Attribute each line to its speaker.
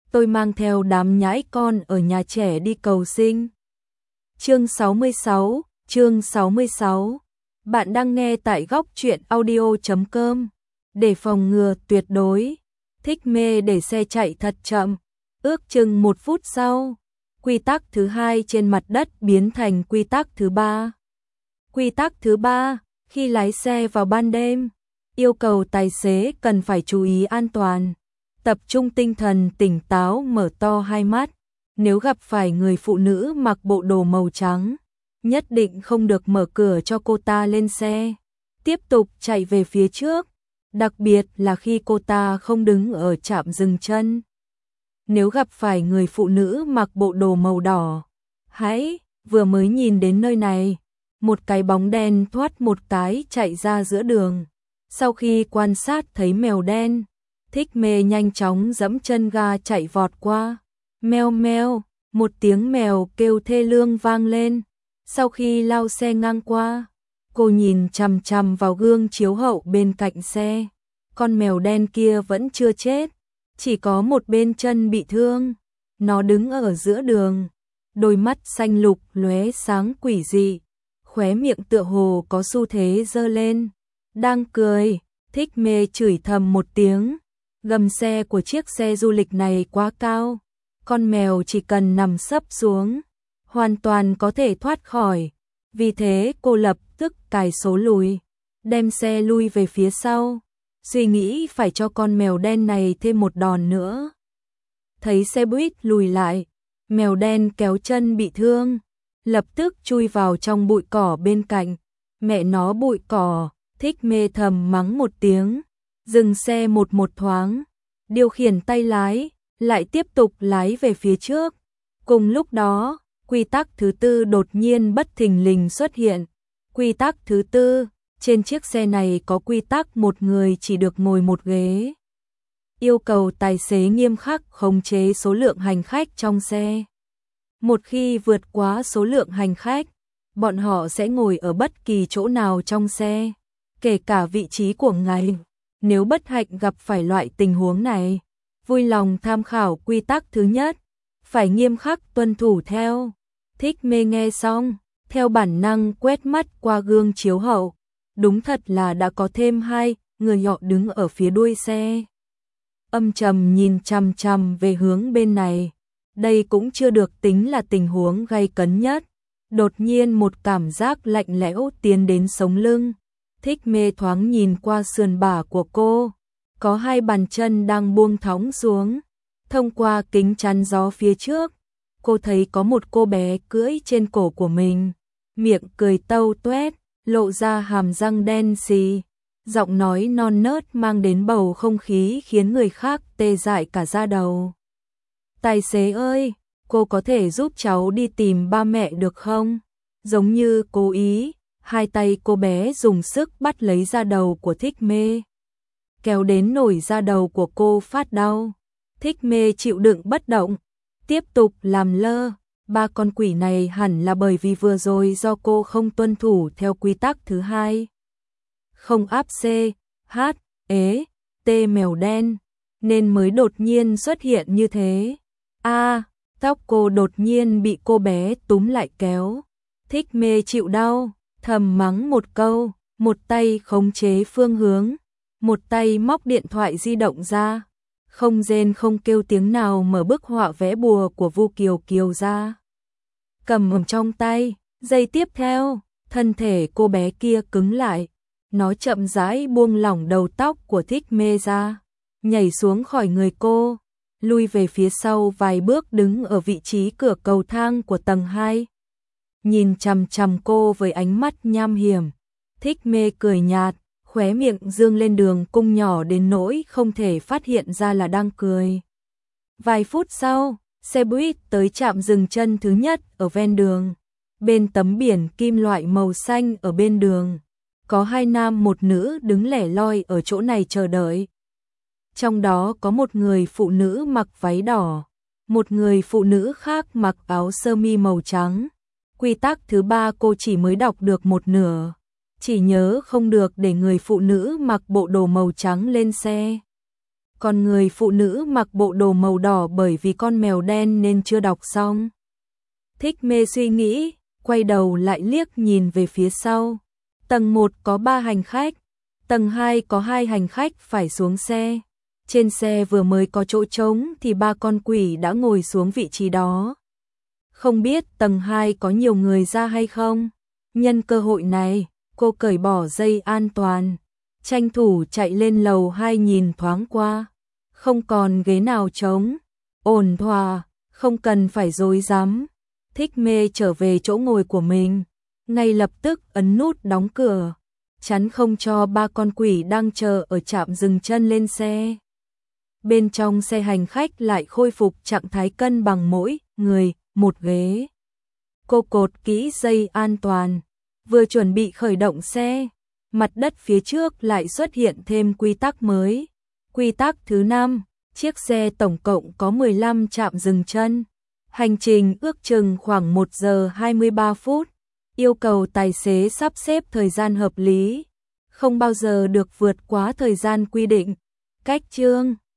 Speaker 1: tôi mang theo đám nhãi con ở nhà trẻ đi cầu sinh. Chương 66, chương 66. Bạn đang nghe tại góc truyện audio.com. Để phòng ngừa tuyệt đối, Thích Mê để xe chạy thật chậm, ước chừng 1 phút sau, quy tắc thứ 2 trên mặt đất biến thành quy tắc thứ 3. Quy tắc thứ 3, khi lái xe vào ban đêm, yêu cầu tài xế cần phải chú ý an toàn, tập trung tinh thần tỉnh táo, mở to hai mắt. Nếu gặp phải người phụ nữ mặc bộ đồ màu trắng, nhất định không được mở cửa cho cô ta lên xe, tiếp tục chạy về phía trước, đặc biệt là khi cô ta không đứng ở trạm dừng chân. Nếu gặp phải người phụ nữ mặc bộ đồ màu đỏ, vừa mới nhìn đến nơi này, một cái bóng đen thoát một cái chạy ra giữa đường. Sau khi quan sát thấy mèo đen, Thích Mê nhanh chóng giẫm chân ga chạy vọt qua. Meo meo, một tiếng mèo kêu thê lương vang lên. Sau khi lao xe ngang qua, cô nhìn chằm chằm vào gương chiếu hậu bên cạnh xe. Con mèo đen kia vẫn chưa chết, chỉ có một bên chân bị thương. Nó đứng ở giữa đường, đôi mắt xanh lục lóe sáng quỷ dị, khóe miệng tựa hồ có xu thế giơ lên, đang cười. Thích Mê chửi thầm một tiếng, gầm xe của chiếc xe du lịch này quá cao, con mèo chỉ cần nằm sấp xuống, hoàn toàn có thể thoát khỏi. Vì thế cô lập tức cài số lùi, đem xe lui về phía sau, suy nghĩ phải cho con mèo đen này thêm một đòn nữa. Thấy xe buýt lùi lại, mèo đen kéo chân bị thương, lập tức chui vào trong bụi cỏ bên cạnh. Mẹ nó bụi cỏ, Thích Mê thầm mắng một tiếng, dừng xe một thoáng, điều khiển tay lái, lại tiếp tục lái về phía trước. Cùng lúc đó, quy tắc thứ 4 đột nhiên bất thình lình xuất hiện. Quy tắc thứ 4, trên chiếc xe này có quy tắc một người chỉ được ngồi một ghế. Yêu cầu tài xế nghiêm khắc khống chế số lượng hành khách trong xe. Một khi vượt quá số lượng hành khách, bọn họ sẽ ngồi ở bất kỳ chỗ nào trong xe, kể cả vị trí của ngài. Nếu bất hạnh gặp phải loại tình huống này, vui lòng tham khảo quy tắc thứ nhất, phải nghiêm khắc tuân thủ theo. Thích Mê nghe xong, theo bản năng quét mắt qua gương chiếu hậu, đúng thật là đã có thêm 2 người nhỏ đứng ở phía đuôi xe. Âm trầm nhìn chằm chằm về hướng bên này. Đây cũng chưa được tính là tình huống gay cấn nhất. Đột nhiên một cảm giác lạnh lẽo tiến đến sống lưng. Thích Mê thoáng nhìn qua sườn bả của cô, có 2 bàn chân đang buông thõng xuống. Thông qua kính chắn gió phía trước, cô thấy có một cô bé cưỡi trên cổ của mình, miệng cười tâu tuét, lộ ra hàm răng đen xì, giọng nói non nớt mang đến bầu không khí khiến người khác tê dại cả da đầu. Tài xế ơi, cô có thể giúp cháu đi tìm ba mẹ được không? Giống như cố ý, 2 tay cô bé dùng sức bắt lấy da đầu của Thích Mê, kéo đến nổi da đầu của cô phát đau. Thích Mê chịu đựng bất động, tiếp tục làm lơ. 3 con quỷ này hẳn là bởi vì vừa rồi do cô không tuân thủ theo quy tắc thứ 2. Không áp C, H, ế, T mèo đen, nên mới đột nhiên xuất hiện như thế. Tóc cô đột nhiên bị cô bé túm lại kéo. Thích Mê chịu đau, thầm mắng một câu, một tay khống chế phương hướng, một tay móc điện thoại di động ra, không rên không kêu tiếng nào mở bức họa vẽ bùa của Vu Kiều Kiều ra. Cầm trong tay, giây tiếp theo, thân thể cô bé kia cứng lại, nó chậm rãi buông lỏng đầu tóc của Thích Mê ra, nhảy xuống khỏi người cô, lui về phía sau vài bước đứng ở vị trí cửa cầu thang của tầng 2. Nhìn chằm chằm cô với ánh mắt nham hiểm, Thích Mê cười nhạt, khóe miệng dương lên đường cung nhỏ đến nỗi không thể phát hiện ra là đang cười. Vài phút sau, xe buýt tới trạm dừng chân thứ nhất ở ven đường. Bên tấm biển kim loại màu xanh ở bên đường, có 2 nam một nữ đứng lẻ loi ở chỗ này chờ đợi. Trong đó có một người phụ nữ mặc váy đỏ, một người phụ nữ khác mặc áo sơ mi màu trắng. Quy tắc thứ 3 cô chỉ mới đọc được một nửa, chỉ nhớ không được để người phụ nữ mặc bộ đồ màu trắng lên xe. còn người phụ nữ mặc bộ đồ màu đỏ bởi vì con mèo đen nên chưa đọc xong. Thích Mê suy nghĩ, quay đầu lại liếc nhìn về phía sau. Tầng 1 có 3 hành khách, tầng 2 có 2 hành khách phải xuống xe. Trên xe vừa mới có chỗ trống thì 3 con quỷ đã ngồi xuống vị trí đó. Không biết tầng 2 có nhiều người ra hay không? Nhân cơ hội này, cô cởi bỏ dây an toàn, tranh thủ chạy lên lầu 2 nhìn thoáng qua. Không còn ghế nào trống, ổn thỏa, không cần phải rối rắm. Thích Mê trở về chỗ ngồi của mình, ngay lập tức ấn nút đóng cửa, chắn không cho 3 con quỷ đang chờ ở trạm dừng chân lên xe. Bên trong xe hành khách lại khôi phục trạng thái cân bằng mỗi người một ghế. Cô cột kỹ dây an toàn, vừa chuẩn bị khởi động xe, mặt đất phía trước lại xuất hiện thêm quy tắc mới. Quy tắc thứ 5, chiếc xe tổng cộng có 15 trạm dừng chân. Hành trình ước chừng khoảng 1 giờ 23 phút, yêu cầu tài xế sắp xếp thời gian hợp lý, không bao giờ được vượt quá thời gian quy định. Cách chương